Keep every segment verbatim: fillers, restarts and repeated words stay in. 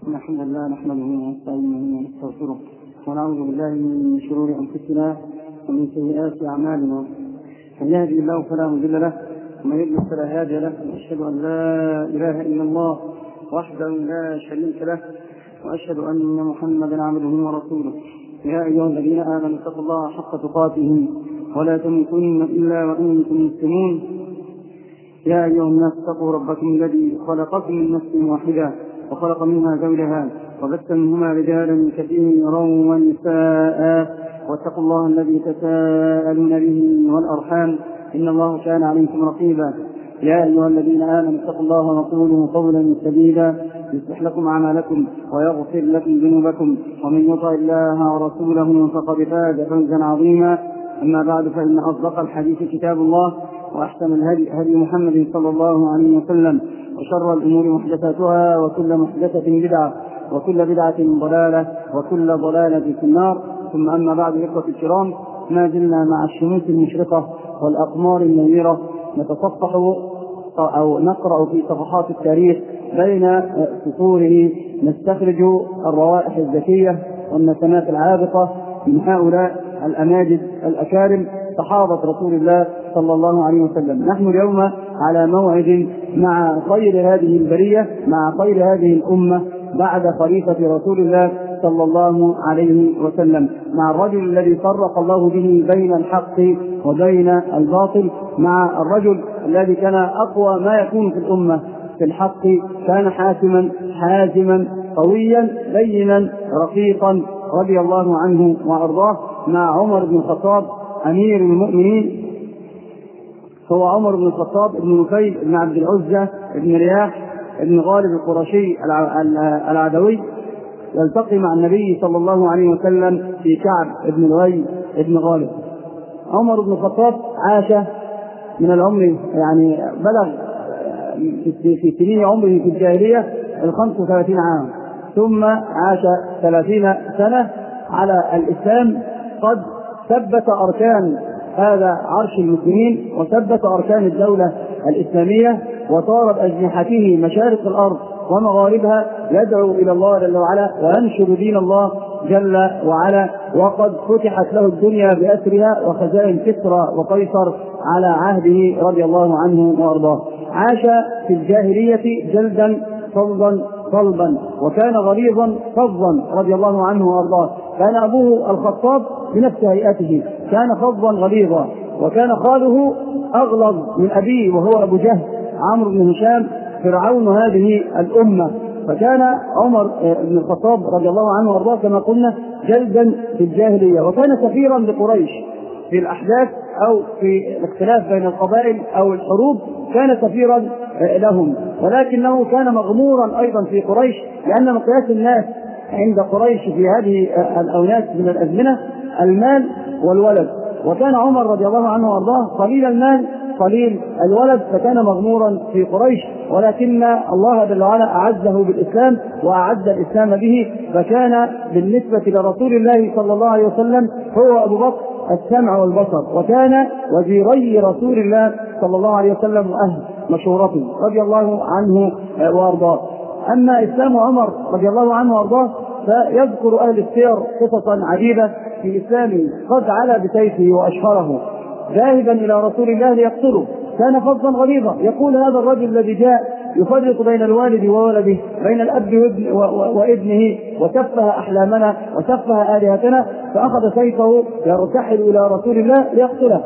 الحمد لله نحمده ونستعينه ونستغفره ونعوذ بالله من شرور أنفسنا ومن سيئات أعمالنا. من يهدي الله فلا مضل له ومن يضلل فلا هادي له، وأشهد أن لا إله إلا الله وحده لا شريك له، وأشهد أن محمدا عبده ورسوله. يا أيها الذين آمنوا اتقوا الله حق تقاته ولا تموتن إلا وأنتم مسلمون. يا أيها الناس اتقوا ربكم الذي خلقكم من نفس واحدة وخلق منها زوجها وبث منهما رجالا كثيرا ونساء، واتقوا الله الذي تساءلون به والأرحام إن الله كان عليكم رقيبا. يا أيها الذين آمنوا اتقوا الله وقولوا قولا سديدا يصلح لكم أعمالكم ويغفر لكم ذنوبكم، ومن يطع الله ورسوله فقد فاز فوزا عظيما. أما بعد، فإن أصدق الحديث كتاب الله، وأحسن الهدي هدي محمد صلى الله عليه وسلم، وشر الأمور محدثاتها، وكل محدثة بدعة، وكل بدعة ضلالة، وكل ضلالة في النار. ثم أما بعد، إخوة الكرام، ما زلنا مع الشموس المشرقة والأقمار النيرة نتصفح أو نقرأ في صفحات التاريخ بين سطوره، نستخرج الروائح الزكية والنسمات العابقة من هؤلاء الأماجد الأكارم صحابة رسول الله صلى الله عليه وسلم. نحن اليوم على موعد مع خير هذه البرية، مع خير هذه الأمة بعد خليفة رسول الله صلى الله عليه وسلم، مع الرجل الذي فرق الله به بين الحق وبين الباطل، مع الرجل الذي كان أقوى ما يكون في الأمة في الحق، كان حاسما حازما قويا لينا رقيقا رضي الله عنه وأرضاه، مع عمر بن الخطاب أمير المؤمنين. هو عمر بن الخطاب بن نفيل بن عبد العزة بن رياح بن غالب القرشي العدوي، يلتقي مع النبي صلى الله عليه وسلم في كعب بن لؤي بن غالب. عمر بن الخطاب عاش من العمر، يعني بلغ في سنين عمره في الجاهلية الخمس وثلاثين عام، ثم عاش ثلاثين سنة على الإسلام، قد ثبت أركان هذا عرش المسلمين وثبت أركان الدولة الإسلامية، وطار بأجنحته مشارق الأرض ومغاربها، يدعو إلى الله جل وعلا وينشر دين الله جل وعلا، وقد فتحت له الدنيا بأسرها وخزائن كسرى وقيصر على عهده رضي الله عنه وأرضاه. عاش في الجاهلية جلدا صلبا صلبا، وكان غليظا فظا رضي الله عنه وأرضاه. كان أبوه الخطاب بنفس هيئته، كان فظا غليظا، وكان خاله أغلظ من أبيه وهو أبو جهل عمرو بن هشام فرعون هذه الأمة. فكان عمر بن الخطاب رضي الله عنه وأرضاه كما قلنا جلدا في الجاهلية، وكان سفيرا لقريش في الأحداث أو في الاختلاف بين القبائل أو الحروب، كان سفيرا لهم، ولكنه كان مغمورا أيضا في قريش، لأن مقياس الناس عند قريش في هذه الأوناس من الأزمنة المال والولد، وكان عمر رضي الله عنه وأرضاه قليل المال قليل الولد، فكان مغمورا في قريش، ولكن الله جل وعلا أعزه بالإسلام وأعز الإسلام به، فكان بالنسبة لرسول الله صلى الله عليه وسلم هو أبو بكر السمع والبصر، وكان وزيري رسول الله صلى الله عليه وسلم وأهل مشورته رضي الله عنه وأرضاه. أما إسلام عمر رضي الله عنه وأرضاه فيذكر أهل السير قصصا عديدة في إسلامه، قد علا بسيفه وأشهره ذاهبا إلى رسول الله ليقتله، كان فظا غليظا. يقول هذا الرجل الذي جاء يفرق بين الوالد وولده، بين الأب وابنه، وسفه أحلامنا وسفه آلهتنا، فأخذ سيفه يرتحل إلى رسول الله ليقتله.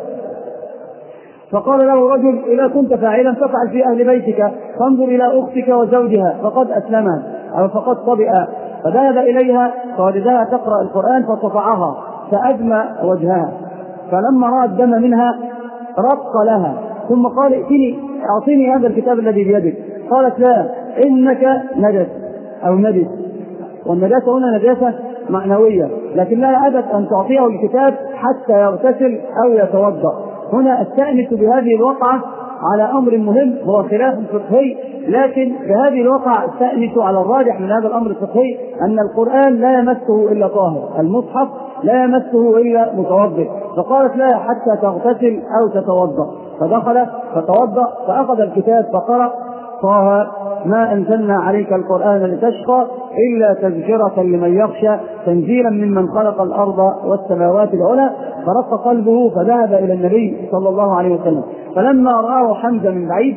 فقال له رجل: إذا كنت فاعلا فافعل في أهل بيتك، فانظر إلى أختك وزوجها فقد أسلما أو فقد طبئا. فذهب إليها فوجدها تقرأ القرآن فصفعها فأدمى وجهها، فلما رأى الدم منها رق لها، ثم قال: ائتني أعطيني هذا الكتاب الذي بيدك. قالت: لا، إنك نجس أو نجس، والنجاسة هنا نجاسة معنوية، لكن لا أبد أن تعطيه الكتاب حتى يغتسل أو يتوضأ. هنا استأنس بهذه الوقعة على أمر مهم هو خلاف فقهي، لكن بهذه الوقعة استأنس على الراجح من هذا الأمر الفقهي أن القرآن لا يمسه إلا طاهر، المصحف لا يمسه إلا متوضئ. فقالت: لا، حتى تغتسل أو تتوضأ. فدخل فتوضأ فأخذ الكتاب فقرأ طه ما أنزلنا عليك القرآن لتشقى إلا تذكرة لمن يخشى تنزيلا ممن خلق الأرض والسماوات العلى. فرق قلبه فذهب إلى النبي صلى الله عليه وسلم، فلما رآه حمزة من بعيد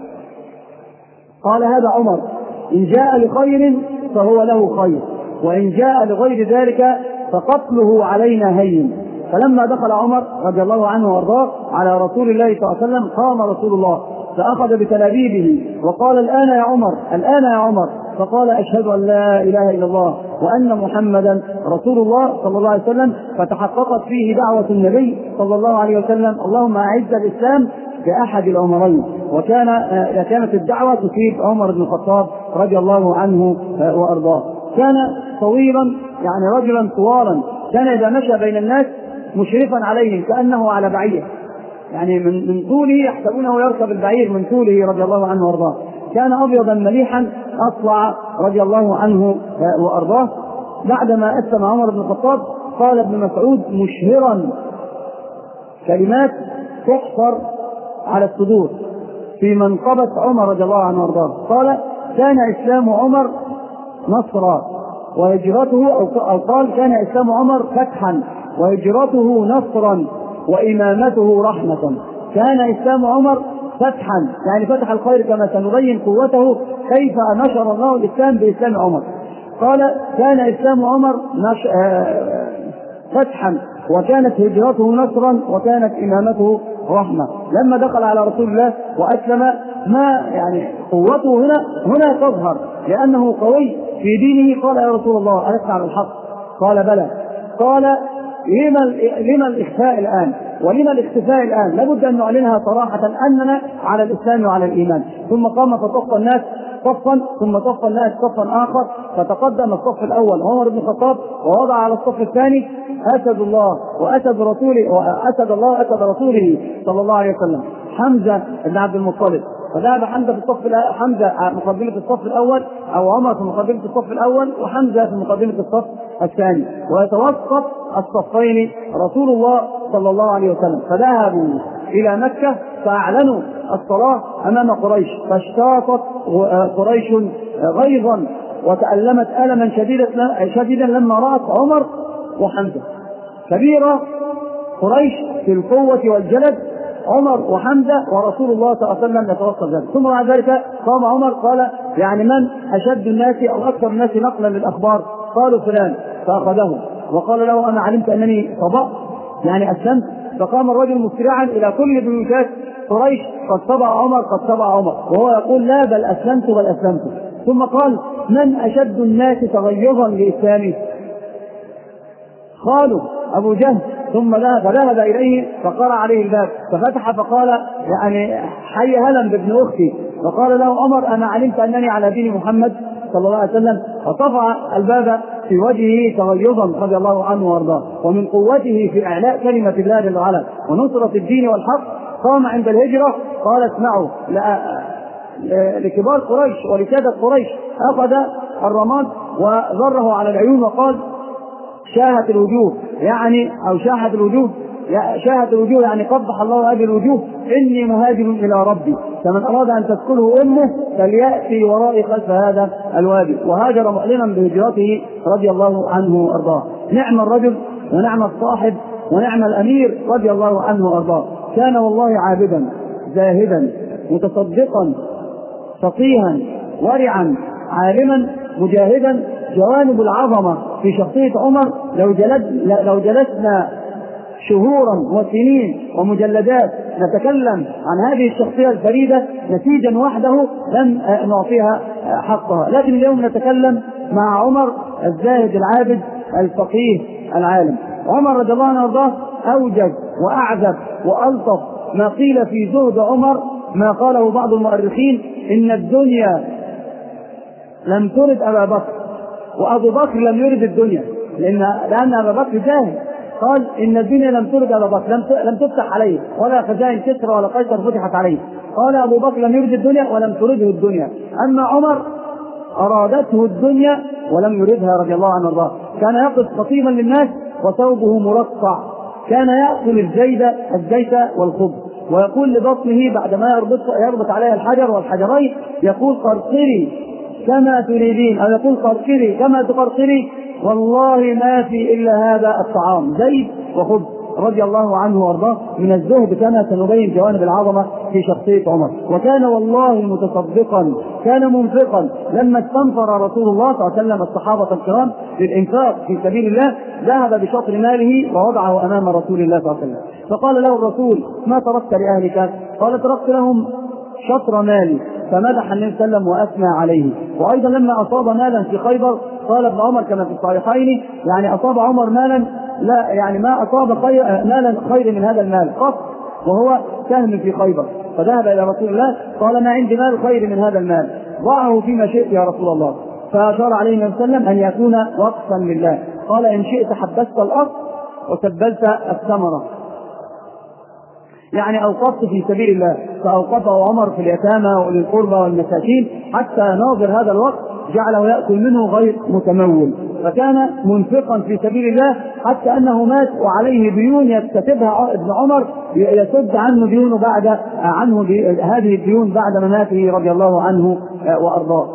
قال هذا عمر، إن جاء لخير فهو له خير، وإن جاء لغير ذلك فقتله علينا هين. فلما دخل عمر رضي الله عنه وارضاه على رسول الله صلى الله عليه وسلم قام رسول الله فأخذ بتلابيبه وقال الآن يا عمر، الآن يا عمر. فقال أشهد أن لا إله إلا الله وأن محمدا رسول الله صلى الله عليه وسلم. فتحققت فيه دعوة النبي صلى الله عليه وسلم اللهم أعز الإسلام بأحد العمرين. وكان كانت الدعوة تصيب عمر بن الخطاب رضي الله عنه وأرضاه. كان طويلا يعني رجلا طوالا، كان إذا مشى بين الناس مشرفا عليهم كأنه على بعير، يعني من من طوله يحسبونه يركب البعير من طوله رضي الله عنه وارضاه. كان ابيضا مليحا اصلع رضي الله عنه وارضاه. بعدما اسلم عمر بن الخطاب قال ابن مسعود مشهرا كلمات تحفر على الصدور في منقبة عمر رضي الله عنه وارضاه. قال كان اسلام عمر نصرا وهجرته، او قال كان اسلام عمر فتحا وهجرته نصرا وإمامته رحمة. كان إسلام عمر فتحا يعني فتح الخير، كما سنبين قوته كيف نشر الله الإسلام بإسلام عمر. قال كان إسلام عمر نش... فتحا وكانت هجرته نصرا وكانت إمامته رحمة. لما دخل على رسول الله وأسلم ما يعني قوته هنا هنا تظهر لأنه قوي في دينه. قال يا رسول الله ألست على الحق؟ قال بلى. قال لما لما الإخفاء الآن ولما الاختفاء الآن؟ لابد أن نعلنها صراحة أننا على الإسلام وعلى الإيمان. ثم قام فصف الناس صفا، ثم صف الناس صفا آخر، فتقدم الصف الأول عمر بن الخطاب ووضع على الصف الثاني أسد الله وأسد رسوله وأسد الله وأسد رسوله صلى الله عليه وسلم حمزة بن عبد المطلب. فذهب حمزة في الصف حمزة مقدمة الصف الأول أو عمر في مقدمة الصف الأول وحمزة في مقدمة الصف الثاني، ويتوسط الصفين رسول الله صلى الله عليه وسلم. فذهبوا إلى مكة فأعلنوا الصلاة أمام قريش، فاشتاطت قريش غيظا وتألمت ألما شديدا لما رأت عمر وحمزة. كبيرة قريش في القوة والجلد عمر وحمزة ورسول الله صلى الله عليه وسلم يتوسط ذلك. ثم بعد ذلك قام عمر قال يعني من أشد الناس أو أكثر الناس نقلا للأخبار؟ قالوا فلان، فأخذه وقال له أنا علمت أنني صبأت يعني أسلمت. فقام الرجل مسرعا إلى كل بيوتات قريش قد صبأ عمر قد صبأ عمر، وهو يقول لا بل أسلمت بل أسلمت. ثم قال من أشد الناس تغيظا لإسلامه؟ قالوا أبو جهل. ثم ذهب إليه فقرأ عليه الباب ففتح فقال يعني حي هلا بابن أختي. فقال له عمر أنا علمت أنني على دين محمد صلى الله عليه وسلم. فطفع الباب في وجهه تغيظا رضي الله عنه وارضاه. ومن قوته في إعلاء كلمة الله جل وعلا ونصرة الدين والحق قام عند الهجرة قال اسمعوا لكبار قريش ولسادة قريش، أخذ الرماد وضره على العيون وقال شاهت الوجوه يعني أو شاهت الوجوه شاهت الوجوه يعني قبح الله هذه الوجوه إني مهاجر إلى ربي، فمن أراد أن تسكنه أمه فليأتي ورائي خلف هذا الوادي. وهاجر معلنا بهجرته رضي الله عنه وأرضاه. نعم الرجل ونعم الصاحب ونعم الأمير رضي الله عنه وأرضاه. كان والله عابدا زاهدا متصدقا فقيها ورعا عالما مجاهدا. جوانب العظمة في شخصية عمر لو, جلد لو جلسنا شهورا وسنين ومجلدات نتكلم عن هذه الشخصية الفريدة نتيجا وحده لن نعطيها حقها. لكن اليوم نتكلم مع عمر الزاهد العابد الفقيه العالم. عمر رضي الله عنه وارضاه أوجد وأعذب وألطف ما قيل في زهد عمر ما قاله بعض المؤرخين إن الدنيا لم ترد أبا بكر وأبو بكر لم يرد الدنيا، لأن لأن أبا بكر جاهل. قال إن الدنيا لم ترد أبا بكر لم تفتح عليه ولا خزائن كسرى ولا قيصر فتحت عليه. قال أبو بكر لم يرد الدنيا ولم ترده الدنيا. أما عمر أرادته الدنيا ولم يردها رضي الله عنه وارضاه. كان يقف خطيبا للناس وثوبه مرقع، كان يأكل الزيت الزيت والخبز ويقول لبطنه بعدما يربط, يربط عليها الحجر والحجرين، يقول قرقري كما تريدين، أو يقول قرقري كما تقرقري، والله ما في إلا هذا الطعام زيت وخبز، رضي الله عنه وارضاه من الزهد كما سنبين جوانب العظمة في شخصية عمر. وكان والله متصدقا، كان منفقا. لما استنفر رسول الله صلى الله عليه وسلم الصحابة الكرام للإنفاق في سبيل الله، ذهب بشطر ماله ووضعه أمام رسول الله صلى الله عليه وسلم، فقال له الرسول ما تركت لأهلك؟ قال تركت لهم شطر مالي، فمدح النبي صلى الله عليه وسلم وأثنى عليه. وأيضا لما أصاب مالا في خيبر قال ابن عمر كما في الصحيحين، يعني أصاب عمر مالا لا يعني ما أصاب خير مالا خير من هذا المال قط، وهو سهم في خيبر، فذهب إلى رسول الله قال ما عندي مال خير من هذا المال، ضعه فيما شئت يا رسول الله. فأشار عليه النبي صلى الله عليه وسلم أن يكون وقفا لله، قال إن شئت حبست الأصل وسبلت الثمرة، يعني أوقفت في سبيل الله. فأوقفه عمر في اليتامى وللقربى والمساكين حتى ناظر هذا الوقت جعله يأكل منه غير متمول، فكان منفقا في سبيل الله حتى أنه مات وعليه ديون يكتسبها ابن عمر يسد عنه ديونه بعد عنه هذه الديون بعد مماته رضي الله عنه وأرضاه.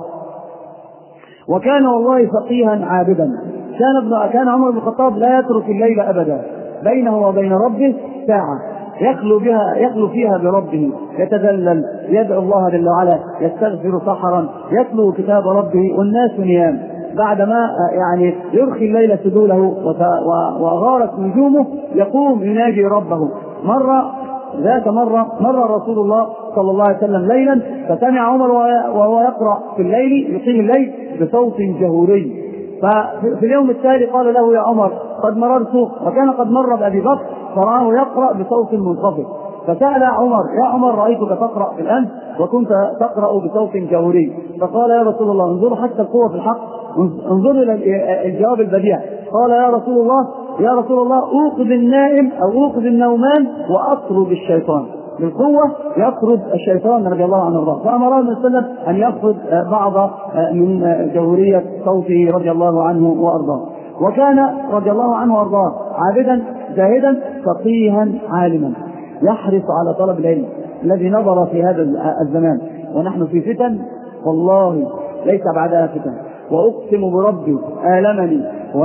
وكان والله فقيها عابدا. كان ابن كان عمر بن الخطاب لا يترك الليل أبدا، بينه وبين ربه ساعة يخلو بها يخلو فيها بربه، يتذلل، يدعو الله جل وعلا، يستغفر سحرا، يتلو كتاب ربه والناس نيام. بعدما يعني يرخي الليل سدوله وغارت نجومه يقوم يناجي ربه. مرة ذات مرة مر رسول الله صلى الله عليه وسلم ليلا، فسمع عمر وهو يقرأ في الليل يقيم الليل بصوت جهوري، ففي اليوم التالي قال له يا عمر قد مررت، وكان قد مر بأبي بكر فرآه يقرأ بصوت منخفض، فسأل عمر يا عمر رأيتك تقرأ في الأمس وكنت تقرأ بصوت جهوري، فقال يا رسول الله انظروا حتى القوة في الحق، انظروا إلى الجواب البديع. قال يا رسول الله يا رسول الله أوقظ النائم أو أوقظ النومان وأطرد الشيطان، بالقوة يطرد الشيطان رضي الله عنه وارضاه. فأمره النبي صلى الله عليه وسلم أن يأخذ بعض من جهورية صوته رضي الله عنه وأرضاه. وكان رضي الله عنه وأرضاه عابدا زاهدا فقيها عالما يحرص على طلب العلم الذي نظر في هذا الزمان. ونحن في فتن والله ليس بعدها فتن، وأقسم بربي آلمني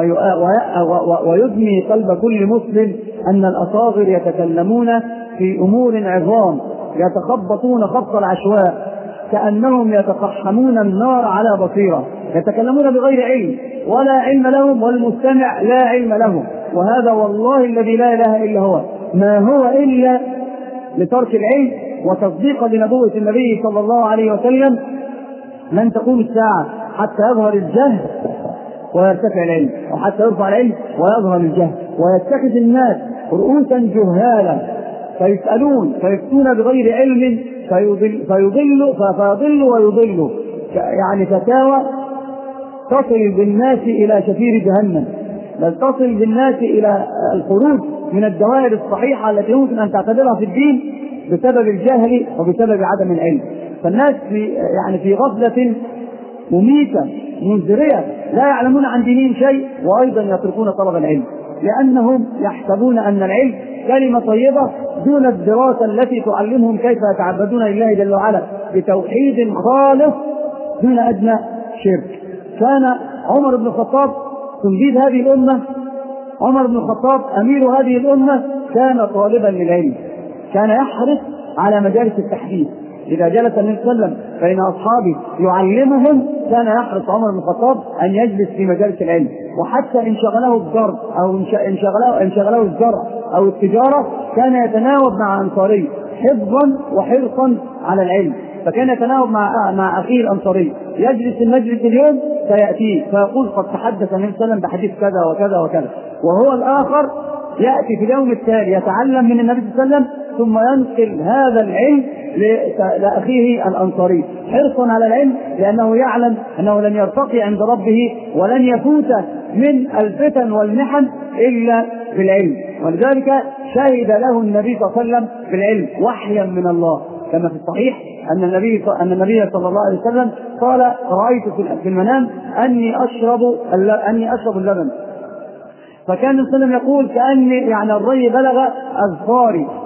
ويدمي قلب كل مسلم أن الأصاغر يتكلمون في أمور عظام، يتخبطون خبط العشواء كأنهم يتقحمون النار على بصيرة، يتكلمون بغير علم ولا علم لهم، والمستمع لا علم له. وهذا والله الذي لا إله إلا هو، ما هو إلا لترك العلم وتصديق لنبوة النبي صلى الله عليه وسلم. لن تقوم الساعة حتى يظهر الجهل ويرتفع العلم، أو حتى يرفع العلم ويظهر الجهل، ويتخذ الناس رؤوسا جهالا فيسألون فيفتون بغير علم فيضل فيضل فيضل ويضل، يعني فتاوى تصل بالناس إلى شفير جهنم، بل تصل بالناس إلى الخروج من الدوائر الصحيحة التي يمكن أن تعتبرها في الدين بسبب الجهل وبسبب عدم العلم. فالناس في يعني في غفلة مميتة منذرية، لا يعلمون عن دينهم شيء، وأيضا يتركون طلب العلم لأنهم يحسبون أن العلم كلمة طيبة دون الدراسة التي تعلمهم كيف يتعبدون لله جل وعلا بتوحيد خالص دون أدنى شرك. كان عمر بن الخطاب تنجيد هذه الأمة، عمر بن الخطاب أمير هذه الأمة، كان طالبا للعلم، كان يحرص على مجالس التحديث. إذا جلس النبي صلى الله عليه وسلم بين أصحابه يعلمهم كان يحرص عمر بن الخطاب أن يجلس في مجالس العلم. وحتى إن شغله الزرع أو إن شغله, إن شغله الزرع أو التجارة كان يتناوب مع أنصاري حفظا وحرصا على العلم، فكان يتناوب مع مع أخيه الأنصاري، يجلس المجلس اليوم فيأتيه فيقول قد تحدث النبي صلى الله عليه وسلم بحديث كذا وكذا وكذا، وهو الآخر يأتي في اليوم التالي يتعلم من النبي صلى الله عليه وسلم ثم ينقل هذا العلم لأخيه الأنصاري حرصا على العلم، لأنه يعلم أنه لن يرتقي عند ربه ولن يفوت من الفتن والمحن إلا بالعلم. ولذلك شهد له النبي صلى الله عليه وسلم بالعلم وحيا من الله، كما في الصحيح أن النبي أن النبي صلى الله عليه وسلم قال رأيت في المنام أني أشرب أني أشرب اللبن، فكان النبي صلى الله عليه وسلم يقول كأني يعني الري بلغ أظفاري،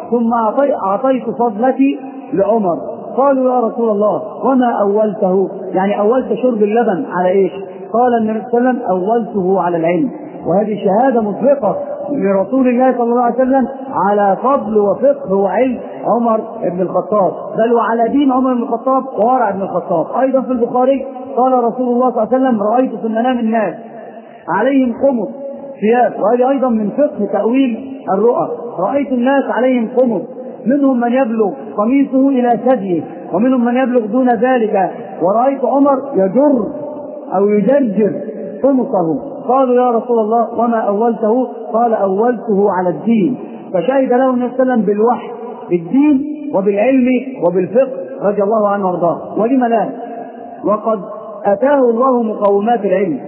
ثم أعطيت فضلتي لعمر. قالوا يا رسول الله وما أولته؟ يعني أولت شرب اللبن على إيش؟ قال النبي صلى الله عليه وسلم أولته على العلم. وهذه شهادة مطلقة لرسول الله صلى الله عليه وسلم على فضل وفقه وعلم عمر بن الخطاب، بل وعلى دين عمر بن الخطاب وورع بن الخطاب. أيضا في البخاري قال رسول الله صلى الله عليه وسلم رأيت في المنام الناس عليهم قمص ثياب، وهذه أيضا من فقه تأويل الرؤى. رأيت الناس عليهم قمص، منهم من يبلغ قميصه إلى ثديه ومنهم من يبلغ دون ذلك، ورأيت عمر يجر أو يجرجر قمصه. قالوا يا رسول الله وما أولته؟ قال أولته على الدين. فشهد له النبي صلى الله عليه وسلم بالوحي بالدين وبالعلم وبالفقه رضي الله عنه وارضاه. ولم لا؟ وقد أتاه الله مقومات العلم،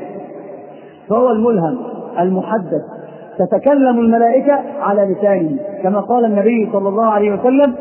فهو الملهم المحدث، تتكلم الملائكة على لسانه، كما قال النبي صلى الله عليه وسلم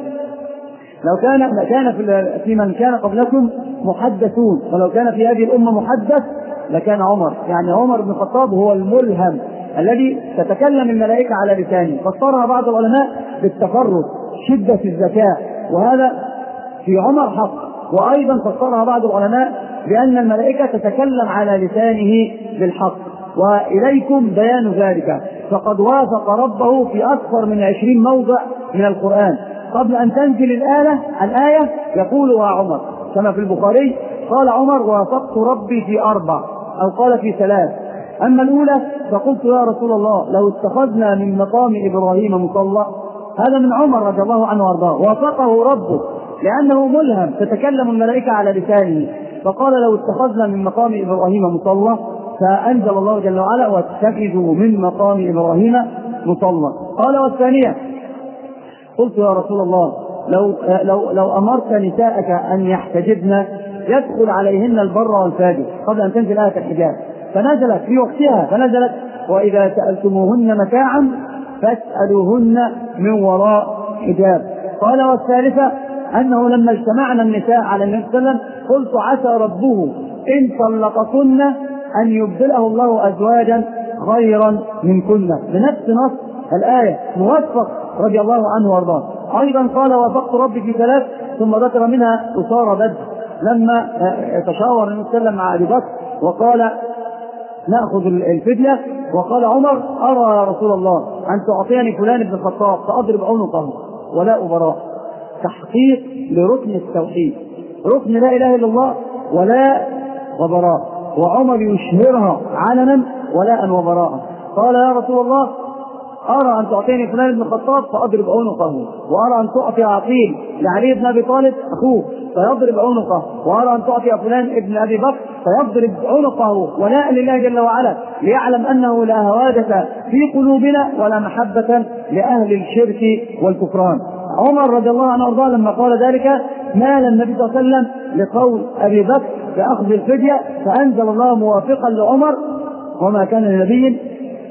لو كان كان في من كان قبلكم محدثون، ولو كان في هذه الأمة محدث لكان عمر. يعني عمر بن الخطاب هو الملهم الذي تتكلم الملائكة على لسانه. فسرها بعض العلماء بالتفرد، شدة الذكاء، وهذا في عمر حق. وأيضا فسرها بعض العلماء بأن الملائكة تتكلم على لسانه بالحق. وإليكم بيان ذلك، فقد وافق ربه في أكثر من عشرين موضع من القرآن. قبل أن تنزل الآية الآية يقولها عمر، كما في البخاري قال عمر وافقت ربي في أربع، أو قال في ثلاث. أما الأولى فقلت يا رسول الله لو اتخذنا من مقام إبراهيم مصلى. هذا من عمر رضي الله عنه وارضاه، وافقه ربه لأنه ملهم، تتكلم الملائكة على لسانه. فقال لو اتخذنا من مقام إبراهيم مصلى، فأنزل الله جل وعلا واتخذوا من مقام إبراهيم مصلى. قال والثانية قلت يا رسول الله لو, لو, لو أمرت نساءك أن يحتجبن يدخل عليهن البر والفاجر، قبل أن تنزل آية الحجاب، فنزلت في وقتها، فنزلت وإذا سألتموهن متاعا فاسألوهن من وراء حجاب. قال والثالثة أنه لما اجتمعنا النساء على النبي صلى الله عليه وسلم قلت عسى ربه إن طلقكن أن يبدله الله أزواجا خيرا منكن، بنفس نص الآية، موفق رضي الله عنه وارضاه. أيضا قال وافقت ربي في ثلاث، ثم ذكر منها أسارى بدر لما تشاور النبي صلى الله عليه وسلم مع أبي بكر وقال نأخذ الفدية، وقال عمر أرى يا رسول الله أن تعطيني فلان بن الخطاب فأضرب عنقه ولا أبراء، تحقيق لركن التوحيد، ركن لا إله إلا الله ولا وبراء، وعمر يشهرها علنا ولا وبراء. قال يا رسول الله أرى أن تعطيني فلان بن الخطاب فأضرب عنقه، وأرى أن تعطي عقيل لعلي بن أبي طالب أخوه فيضرب عنقه، وأرى أن تعطي فلان ابن أبي بكر فيضرب عنقه، ولاء لله جل وعلا ليعلم أنه لا هوادة في قلوبنا ولا محبة لأهل الشرك والكفران. عمر رضي الله عنه وارضاه لما قال ذلك مال النبي صلى الله عليه وسلم لقول أبي بكر بأخذ الفدية، فأنزل الله موافقا لعمر وما كان لنبي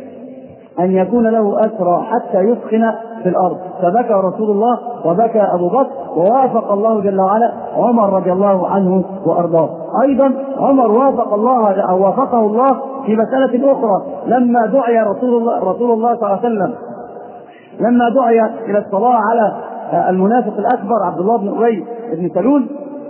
أن يكون له أسرى حتى يسخن في الأرض، فبكى رسول الله وبكى أبو بكر، ووافق الله جل وعلا عمر رضي الله عنه وأرضاه. أيضا عمر وافق الله أو وافقه الله في مسألة أخرى لما دعي رسول الله رسول الله صلى الله عليه وسلم لما دعي إلى الصلاة على المنافق الأكبر عبد الله بن أبي بن سلول،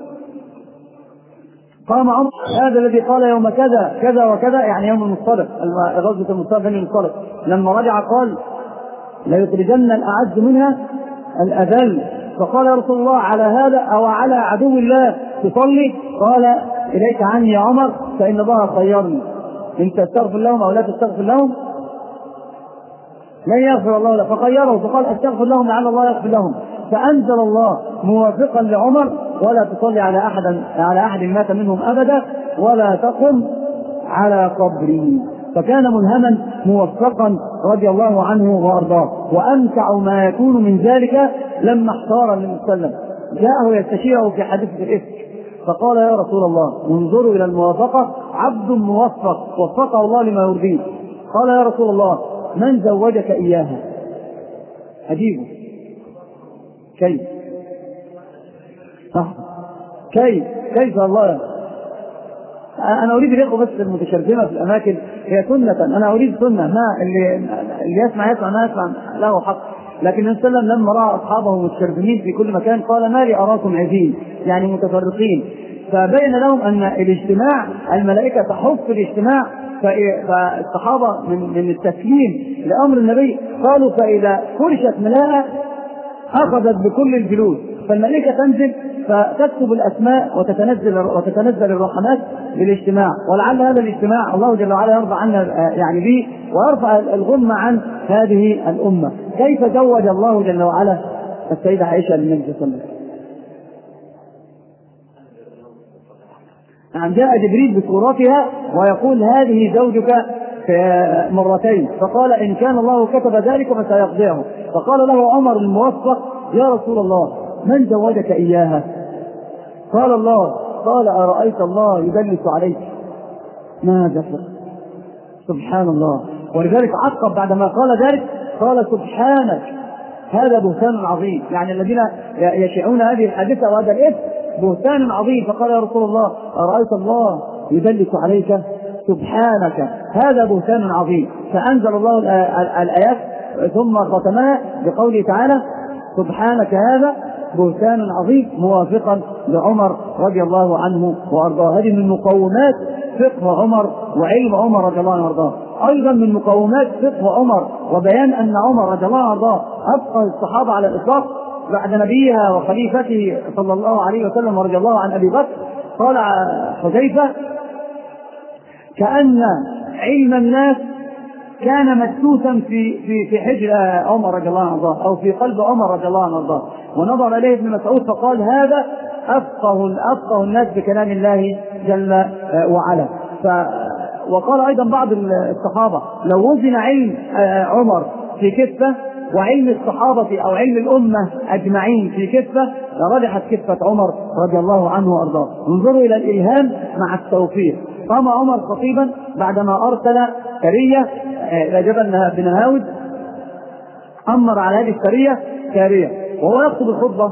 قام عمر هذا الذي قال يوم كذا كذا وكذا، يعني يوم المصطلق، غزوة المصطلق بن المصطلق، لما رجع قال لا يخرجن الأعز منها الأذل، فقال يا رسول الله على هذا أو على عدو الله تصلي؟ قال إليك عني يا عمر فإن الله خيرني، إن تستغفر لهم أو لا تستغفر لهم لن يغفر الله له، فخيره فقال استغفر لهم لعل الله يغفر لهم، فأنزل الله موافقا لعمر ولا تصلي على أحد على أحد مات منهم أبدا ولا تقم على قبره. فكان ملهما موفقا رضي الله عنه وأرضاه. وأمتع ما يكون من ذلك لما احتار النبي صلى الله عليه وسلم جاءه يستشيره في حديث الإفك، فقال يا رسول الله انظروا إلى الموافقة، عبد موفق وفقه الله لما يرضيه. قال يا رسول الله من زوجك إياها؟ أجيبه كيف صح كيف كيف الله. أنا أريد الإخوة بس المتشرفين في الأماكن هي سنة، أنا أريد سنة، ما اللي, اللي يسمع يسمع ما يسمع له حق. لكن النبي صلى الله عليه وسلم لما راى اصحابه متشرذمين في كل مكان قال ما لي اراكم عزين، يعني متفرقين، فبين لهم ان الاجتماع الملائكه تحف الاجتماع. فالصحابه من من التسليم لامر النبي قالوا فاذا فرشت ملاءه اخذت بكل الجلود، فالملائكه تنزل فتكتب الاسماء وتتنزل وتتنزل الرحمات للاجتماع. ولعل هذا الاجتماع الله جل وعلا يرضى عنا يعني به ويرفع الغمه عن هذه الامه. كيف زوج الله جل وعلا السيده عائشه للنبي صلى الله عليه وسلم؟ نعم، جاء جبريل بصورتها ويقول هذه زوجك مرتين، فقال إن كان الله كتب ذلك فسيقضيه. فقال له عمر الموفق يا رسول الله من زوجك إياها؟ قال الله. قال أرأيت الله يدلس عليك؟ ماذا فعل؟ سبحان الله. ولذلك عقب بعدما قال ذلك قال سبحانك هذا بهتان عظيم، يعني الذين يشيعون هذه الحادثة وهذا الإثم بهتان عظيم. فقال يا رسول الله أرأيت الله يدلس عليك؟ سبحانك هذا بهتان عظيم. فأنزل الله الآيات ثم ختمها بقوله تعالى سبحانك هذا بهتان عظيم، موافقا لعمر رضي الله عنه وأرضاه. هذه من مقومات فقه عمر وعلم عمر رضي الله عنه وأرضاه. أيضا من مقومات فقه عمر وبيان أن عمر رضي الله عنه وأرضاه أفقه الصحابة على الإطلاق بعد نبيها وخليفته صلى الله عليه وسلم ورضي الله عن أبي بكر. قال حذيفة كأن علم الناس كان مدسوسا في في في حجر عمر رضي الله عنه او في قلب عمر رضي الله عنه، ونظر اليه ابن مسعود فقال هذا افقه افقه الناس بكلام الله جل وعلا. ف وقال ايضا بعض الصحابه لو وزن علم عمر في كفه وعلم الصحابه او علم الامه اجمعين في كفه لرجحت كفه عمر رضي الله عنه وارضاه. انظروا الى الالهام مع التوفيق. قام عمر خطيبا بعدما ارسل سريه الى جبل بن هاود، امر على هذه السريه ساريه وهو يخطب الخطبه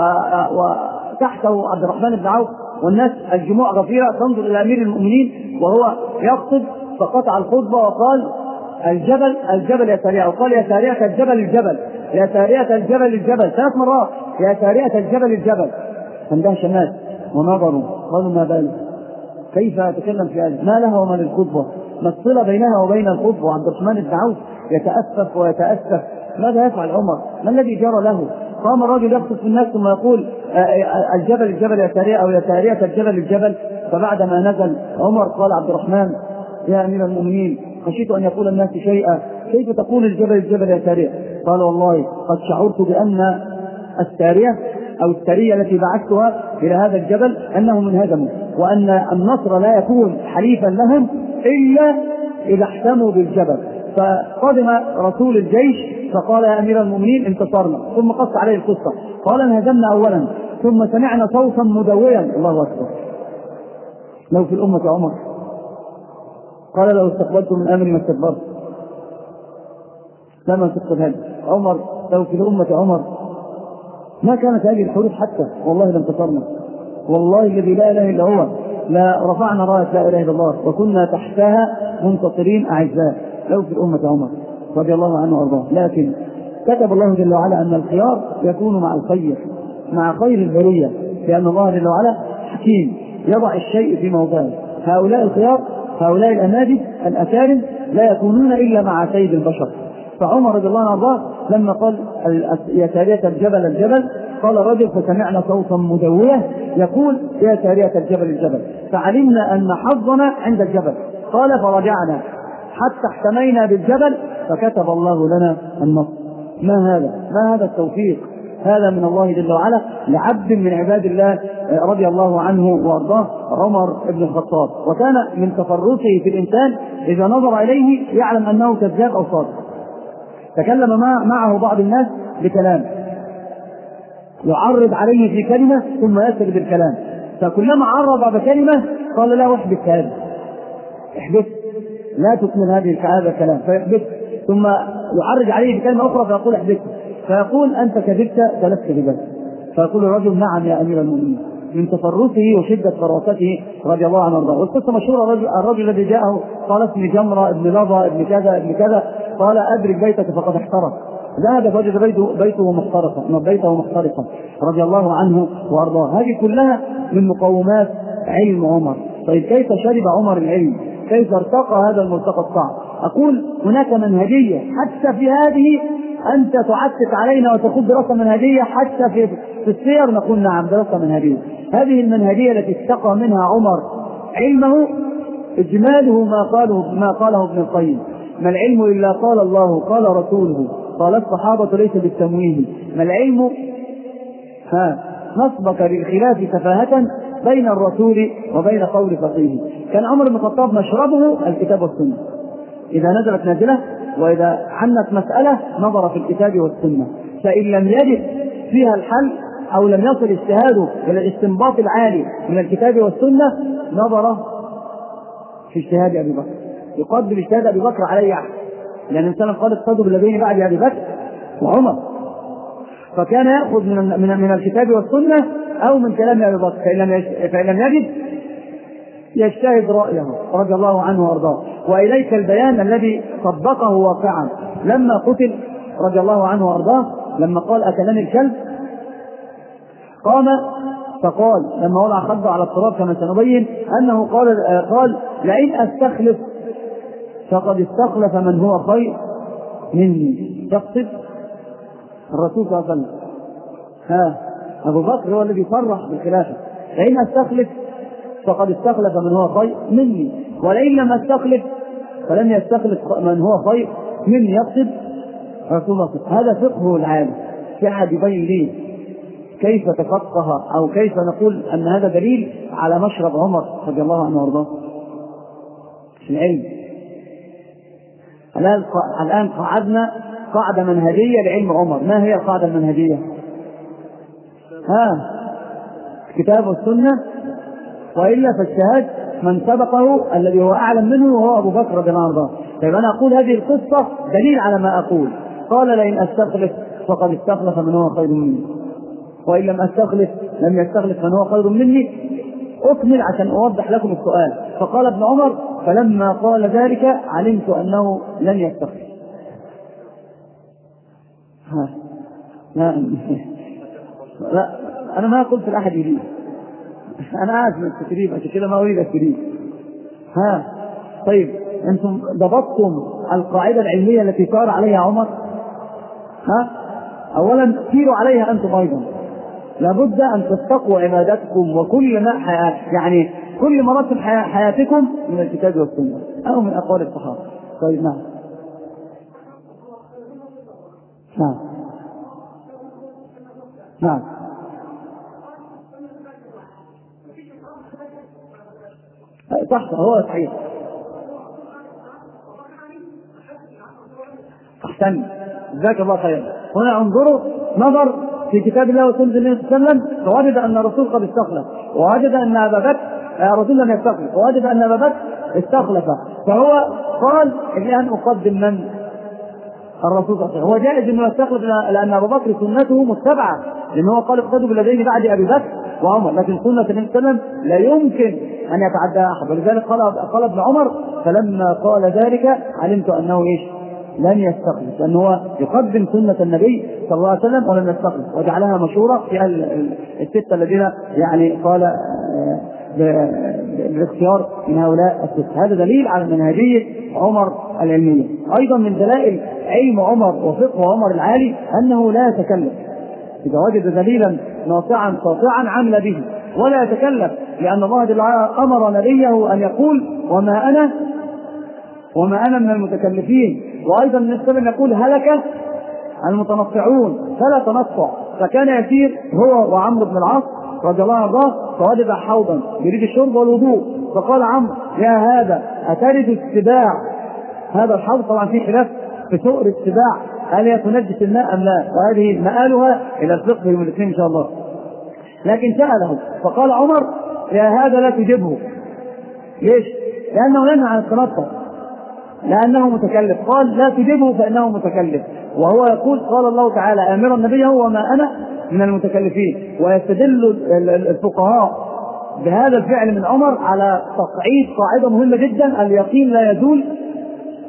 وتحته عبد الرحمن بن عوف والناس الجموع غفيره تنظر الى امير المؤمنين وهو يخطب، فقطع الخطبه وقال الجبل الجبل يا ساريه، وقال يا ساريه الجبل الجبل يا ساريه الجبل الجبل ثلاث مرات يا ساريه الجبل الجبل. فاندهش الناس ونظروا قالوا ما بالك كيف أتكلم في هذا؟ ما لها وما للخطبة؟ ما الصلة بينها وبين الخطبة؟ وعبد الرحمن بن عوف يتأسف ويتأسف. ماذا يفعل عمر؟ ما الذي جرى له؟ قام الرجل يقصد في الناس ثم يقول الجبل الجبل يا سارية أو يا سارية الجبل الجبل. فبعدما نزل عمر قال عبد الرحمن يا أمير المؤمنين خشيت أن يقول الناس شيئا، كيف تقول الجبل الجبل يا سارية؟ قال والله قد شعرت بأن السارية أو السرية التي بعثتها إلى هذا الجبل أنهم انهزموا، وأن النصر لا يكون حليفا لهم إلا إذا احتموا بالجبل. فقدم رسول الجيش فقال يا أمير المؤمنين انتصرنا، ثم قص عليه القصة قال انهزمنا أولا ثم سمعنا صوتا مدويا. الله أكبر. لو في الأمة عمر قال لو استقبلت من أمري ما استكبرت لما تقبل هذا عمر. لو في الأمة عمر ما كانت هذه الحروب حتى والله لانتصرنا، والله الذي لا اله الا هو لا رفعنا رايه لا اله الا الله وكنا تحتها منتصرين اعزاء. لو في الامه عمر رضي الله عنه وارضاه. لكن كتب الله جل وعلا ان الخيار يكون مع الخير مع خير البريه، لان الله جل وعلا حكيم يضع الشيء في موضعه. هؤلاء الخيار هؤلاء الانادي الاكارم لا يكونون الا مع سيد البشر. فعمر رضي الله عنه وارضاه لما قال يا سارية الجبل الجبل قال الرجل فسمعنا صوتا مدوية يقول يا سارية الجبل الجبل، فعلمنا أن حظنا عند الجبل. قال فرجعنا حتى احتمينا بالجبل فكتب الله لنا النصر. ما هذا؟ ما هذا التوفيق؟ هذا من الله جل وعلا لعبد من عباد الله رضي الله عنه وارضاه عمر بن الخطاب. وكان من تفرسه في الإنسان إذا نظر إليه يعلم أنه كذاب أو صادق. تكلم معه بعض الناس بكلام يعرض عليه في كلمة ثم يسرد الكلام، فكلما عرض بكلمة قال لا احبس هذا احبس لا تكمل هذه هذا الكلام فيحبس، ثم يعرض عليه بكلمة أخرى فيقول احبس، فيقول أنت كذبت ثلاث كذبات. فيقول الرجل نعم يا أمير المؤمنين، من تفرسه وشدة فراسته رضي الله عنه وارضاه. والقصة مشهورة الرجل, الرجل الذي جاءه قال اسمي جمرة ابن لظى ابن كذا ابن كذا، قال أدرك بيتك فقد احترق. ذهب فوجد بيته, بيته محترقا بيته محترقا رضي الله عنه وأرضاه. هذه كلها من مقومات علم عمر. طيب كيف شرب عمر العلم؟ كيف ارتقى هذا المرتقى الصعب؟ أقول هناك منهجية حتى في هذه، أنت تعكس علينا وتقول دراسة منهجية حتى في في السير، نقول نعم دراسة منهجية. هذه المنهجية التي استقى منها عمر علمه إجماله ما قاله ما قاله ابن القيم: ما العلم إلا قال الله قال رسوله قال الصحابة ليس بالتمويه. ما العلم ها نصبك للخلاف سفاهة بين الرسول وبين قول فقيه. كان عمر بن الخطاب مشربه الكتاب والسنة، إذا نزلت نازلة وإذا عنت مسألة نظر في الكتاب والسنة، فإن لم يجد فيها الحل أو لم يصل اجتهاده إلى الاستنباط العالي من الكتاب والسنة نظر في اجتهاد أبي بكر، يقدم اجتهاد أبي بكر عليه أحد، لأن الإنسان قد اقتدوا بالذين بعد أبي بكر وعمر، فكان يأخذ من من من الكتاب والسنة أو من كلام أبي بكر، فإن لم فإن لم يجد يجتهد رأيه رضي الله عنه وارضاه. وإليك البيان الذي طبقه واقعا لما قتل رضي الله عنه وارضاه، لما قال أكلني الكلب قام فقال لما وضع خده على التراب كما سنبين أنه قال قال لئن أستخلف فقد استخلف من هو خير مني. يقصد الرسول صلى الله عليه وسلم، ها أبو بكر هو الذي صرح بالخلافة: لئن أستخلف فقد استخلف من هو خير مني، ولئن لم أستخلف فلن يستخلف من هو خير مني. يقصد رسول الله. هذا فقهه العام. في أحد يبين لي كيف تفقه أو كيف نقول أن هذا دليل على مشرب عمر رضي الله عنه وارضاه في العلم. الآن قعدنا قاعدة منهجية لعلم عمر. ما هي القاعدة المنهجية؟ ها كتاب والسنة، وإلا فاجتهاد من سبقه الذي هو أعلم منه وهو أبو بكر رضي الله عنه. طيب أنا أقول هذه القصة دليل على ما أقول. قال لئن أستخلف فقد استخلف من هو خير مني، وإن لم أستخلف لم يستخلف من هو خير مني. أكمل عشان أوضح لكم السؤال. فقال ابن عمر: فلما قال ذلك علمت أنه لن يستخلف. ها لا لا أنا ما قلت لأحد يريد، أنا عارف من التكريم عشان كده ما أريد التكريم. ها طيب أنتم ضبطتم القاعدة العلمية التي صار عليها عمر؟ ها أولا سيروا عليها أنتم أيضا. لابد أن تستقوا عبادتكم وكل ما حياة يعني كل مراتب حياتكم من الكتاب والسنة أو من أقوال الصحابة. طيب نعم نعم نعم صح هو صحيح. أحسن جزاك الله خير. هنا انظروا نظر في كتاب الله وسنة النبي صلى الله عليه وسلم فوجد أن الرسول قد استخلف، ووجد أن أبا بكر الرسول لم يستخلف، ووجد أن أبا بكر استخلف، فهو قال الآن أقدم من الرسول صلى الله عليه وسلم. هو جائز أنه يستخلف لأن أبا بكر سنته متبعة، لأنه قال اقتدوا بالذين بعد أبي بكر وعمر، لكن سنة النبي صلى الله عليه وسلم لا يمكن أن يتعدى أحد. ولذلك قال قال ابن عمر: فلما قال ذلك علمت أنه إيش لن يستخلف، لأنه هو يقدم سنة النبي صلى الله عليه وسلم ولم يستخلف، وجعلها مشهورة في الستة الذين يعني قال بالاختيار من هؤلاء الستة. هذا دليل على منهجية عمر العلمية. أيضا من دلائل علم عمر وفقه عمر العالي أنه لا يتكلم، إذا وجد دليلا ناصعا ساطعا عمل به ولا يتكلم، لأن الله جل وعلا أمر نبيه أن يقول: وما أنا وما أنا من المتكلفين. وأيضا من السبب يقول: هلك المتنطعون فلا تنطع. فكان يسير هو وعمرو بن العاص رضي الله عنه فوجد حوضا يريد الشرب والوضوء، فقال عمرو: يا هذا أترد السباع هذا الحوض؟ طبعا في خلاف في سؤر السباع هل هي تنجس الماء أم لا، وهذه مآلها إلى الفقه من الاثنين إن شاء الله. لكن سأله فقال عمر: يا هذا لا تجبه. ليش؟ لأنه ينهى عن التنطع، لأنه متكلف. قال: لا تجبه فإنه متكلف. وهو يقول: قال الله تعالى آمرا نبيه: وما أنا من المتكلفين. ويستدل الفقهاء بهذا الفعل من عمر على تقعيد قاعدة مهمة جدا: اليقين لا يزول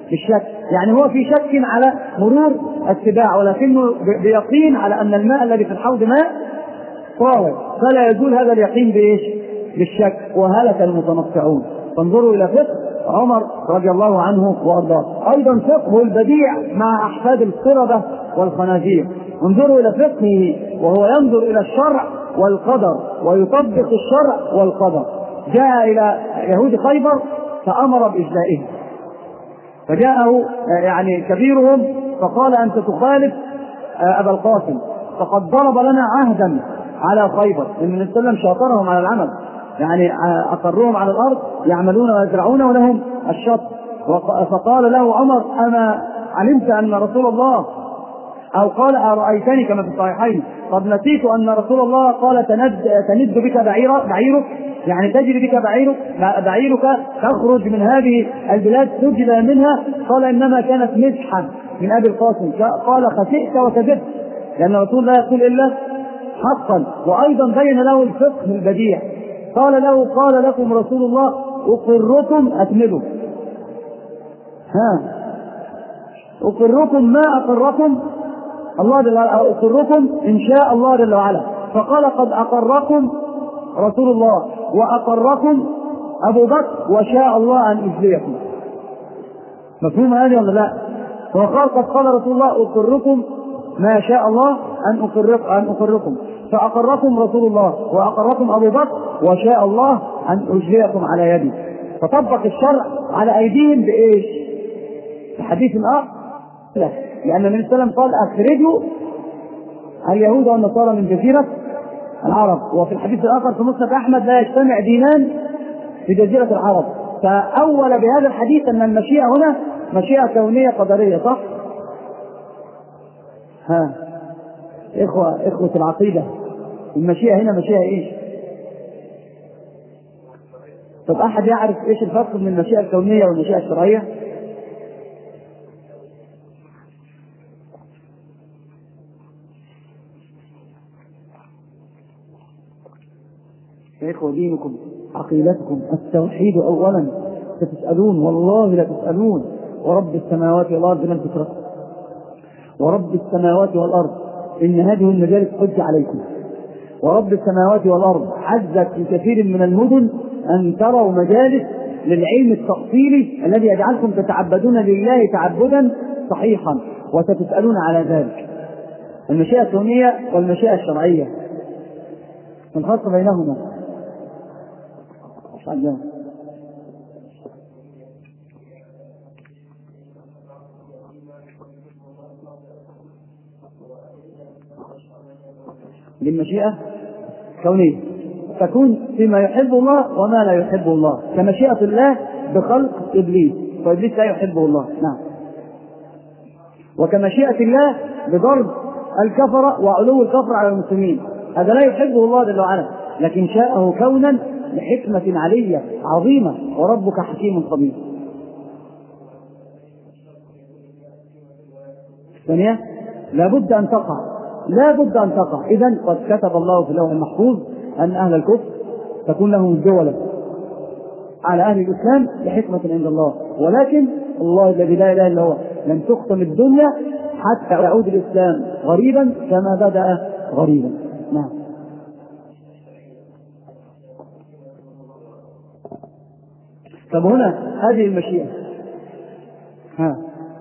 بالشك، يعني هو في شك على مرور السباع، ولكنه بيقين على أن الماء الذي في الحوض ماء طاهر، فلا يزول هذا اليقين بإيش؟ بالشك، وهلك المتنطعون. فانظروا إلى فقه عمر رضي الله عنه وأرضاه. أيضا فقه البديع مع أحفاد القردة والخنازير. انظروا إلى فقهه وهو ينظر إلى الشرع والقدر ويطبق الشرع والقدر. جاء إلى يهود خيبر فأمر بإجلائهم، فجاءه يعني كبيرهم فقال أنت تخالف أبا القاسم، فقد ضرب لنا عهدا على خيبر، إن النبي صلى الله عليه وسلم شاطرهم على العمل، يعني أقرهم على الأرض يعملون ويزرعون ولهم الشط. فقال له عمر أما علمت أن رسول الله، أو قال أرأيتني كما في الصحيحين قد نسيت أن رسول الله قال تند, تند بك بعيرك، يعني تجري بك بعيرك, بعيرك تخرج من هذه البلاد تجلى منها. قال إنما كانت مسحا من أبي القاسم. قال خسئت وكذبت، لأن الرسول لا يقول إلا حقا. وأيضا بين له الفقه البديع، قال له قال لكم رسول الله أقركم أكملوا، ها أقركم ما أقركم الله جل وعلا، أقركم إن شاء الله جل وعلا. فقال قد أقركم رسول الله وأقركم أبو بكر وشاء الله أن أجزيكم. مفهوم هذه ولا لا؟ وقال قد قال رسول الله أقركم ما شاء الله أن أقركم, أن أقركم فأقركم رسول الله وأقركم أبو بكر وشاء الله أن أجزيكم على يدي. فطبق الشرع على أيديهم بإيش؟ بحديث آخر، لأن النبي صلى الله عليه وسلم قال أخرجوا اليهود والنصارى من جزيرة العرب. وفي الحديث الآخر في مسند أحمد لا يجتمع دينان في جزيرة العرب. فأول بهذا الحديث أن المشيئة هنا مشيئة كونية قدرية، صح؟ ها إخوة إخوة العقيدة، المشيئة هنا مشيئة إيش؟ طب أحد يعرف إيش الفرق بين المشيئة الكونية والمشيئة الشرعية؟ يا إخوة دينكم عقيدتكم التوحيد أولا، ستسألون والله لا تسألون، ورب السماوات والأرض لم تتركوا، ورب السماوات والأرض إن هذه المجالس حج عليكم، ورب السماوات والأرض حجت في كثير من المدن أن تروا مجالس للعلم التأصيلي الذي يجعلكم تتعبدون لله تعبدا صحيحا، وستسألون على ذلك. المشيئة الكونية والمشيئة الشرعية الفرق بينهما للمشيئة كونية تكون فيما يحب الله وما لا يحب الله، كمشيئة الله بخلق إبليس، وإبليس لا يحبه الله، نعم. وكمشيئة الله بضرب الكفر وعلو الكفر على المسلمين، هذا لا يحبه الله جل وعلا، لكن شاءه كونا لحكمة علية عظيمة، وربك حكيم خبير. ثانية لابد أن تقع، لابد أن تقع. إذن قد كتب الله في اللوح المحفوظ أن أهل الكفر تكون لهم الدولة على أهل الإسلام لحكمة عند الله، ولكن الله الذي لا إله إلا هو لن تختم الدنيا حتى يعود الإسلام غريبا كما بدأ غريبا. نعم. طب هنا هذه المشيئة، ها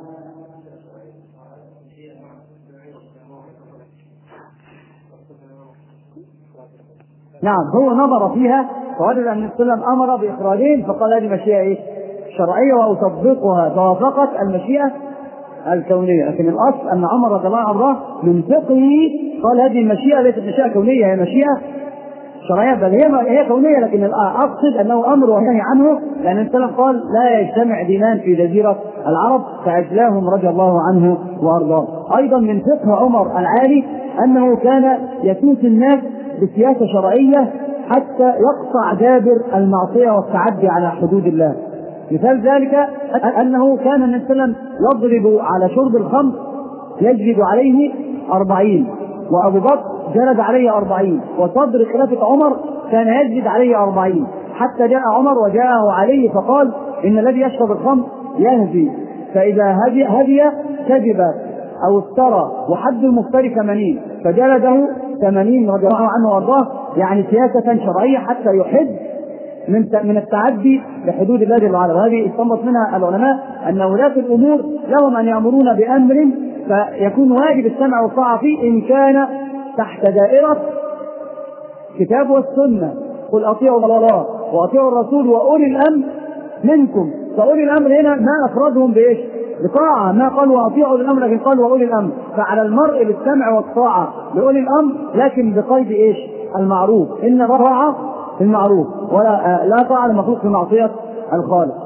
نعم، هو نظر فيها فوجد أن النبي صلى الله عليه وسلم أمر بإخراجين، فقال هذه مشيئة إيه؟ شرعية وأطبقها، توافقت المشيئة الكونية. لكن الأصل أن عمر رضي الله عنه من فقهه قال هذه المشيئة ليست مشيئة كونية، هي مشيئة شرعية، بل هي هي كونية، لكن أقصد أنه أمر ونهي عنه، لأن النبي صلى الله عليه وسلم قال لا يجتمع دينان في جزيرة العرب، فأجلاهم رضي الله عنه وأرضاه. أيضا من فقه عمر العالي أنه كان يسوس الناس بسياسة شرعية حتى يقطع دابر المعصية والتعدي على حدود الله. مثال ذلك أنه كان النبي صلى الله عليه وسلم يضرب على شرب الخمر يجلد عليه أربعين، وأبو بكر جلد عليه أربعين، وصدر خلافة عمر كان يجلد عليه أربعين، حتى جاء عمر وجاءه عليه فقال إن الذي يشرب الخمر يهدي فإذا هدي, هدي كذب أو افترى، وحد المفتري ثمانين، فجلده ثمانين رضي الله عنه وارضاه، يعني سياسة شرعية حتى يحد من من التعدي لحدود الله جل وعلا. وهذه استنبط منها العلماء أن ولاة الأمور لهم أن يأمرون بأمر فيكون واجب السمع والطاعة فيه إن كان تحت دائرة كتاب والسنة. قل أطيعوا الله وأطيعوا الرسول وأولي الأمر منكم. فأولي الأمر هنا ما أفردهم بإيش؟ بطاعة، ما قالوا وأطيعوا الأمر لكن قالوا وأولي الأمر. فعلى المرء بالسمع والطاعة لأولي الأمر، لكن بقيد إيش؟ المعروف. إن طاعة في المعروف ولا لا طاعة لمخلوق في معصية الخالق.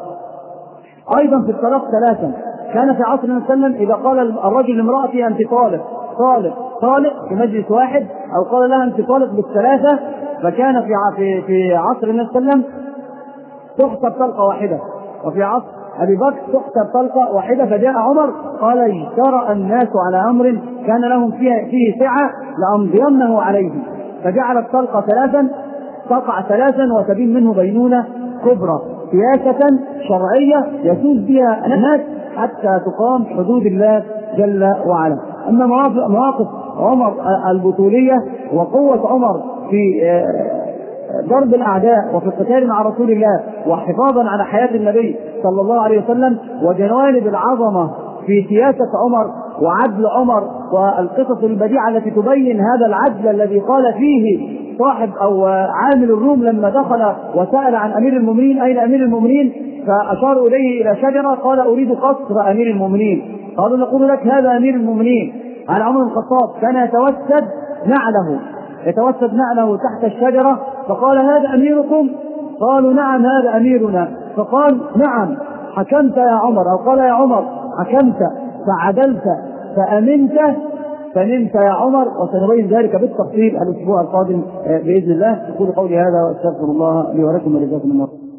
أيضا في الطلاق ثلاثا، كان في عصر النبي صلى الله عليه وسلم إذا قال الرجل لامرأته أنت طالق طالق طالق في مجلس واحد، أو قال لها أنت طالق بالثلاثة، فكان في في في عصر النبي صلى الله عليه وسلم تحسب طلقة واحدة، وفي عصر أبي بكر تحسب طلقة واحدة. فجاء عمر قال اجترأ الناس على أمر كان لهم فيه, فيه سعة لأمضينه عليهم، فجعل الطلقة ثلاثا، تقع ثلاثا وتبين منه بينونة كبرى، سياسة شرعية يسوس بها الناس حتى تقام حدود الله جل وعلا. أما مواقف عمر البطولية وقوة عمر في ضرب الأعداء وفي القتال مع رسول الله وحفاظا على حياة النبي صلى الله عليه وسلم، وجوانب العظمة في سياسة عمر وعدل عمر والقصص البديعة التي تبين هذا العدل الذي قال فيه صاحب أو عامل الروم لما دخل وسأل عن أمير المؤمنين أين أمير المؤمنين، فأشاروا إليه إلى شجرة قال أريد قصر أمير المؤمنين. قالوا نقول لك هذا أمير المؤمنين. على عمر الخطاب كان يتوسد نعله يتوسد نعله تحت الشجرة، فقال هذا أميركم؟ قالوا نعم هذا أميرنا. فقال نعم حكمت يا عمر، أو قال يا عمر حكمت فعدلت فأمنت فنمت يا عمر. وسنبين ذلك بالتفصيل الأسبوع القادم بإذن الله. أقول قولي هذا وأستغفر الله لي ولكم ولجزاكم الله.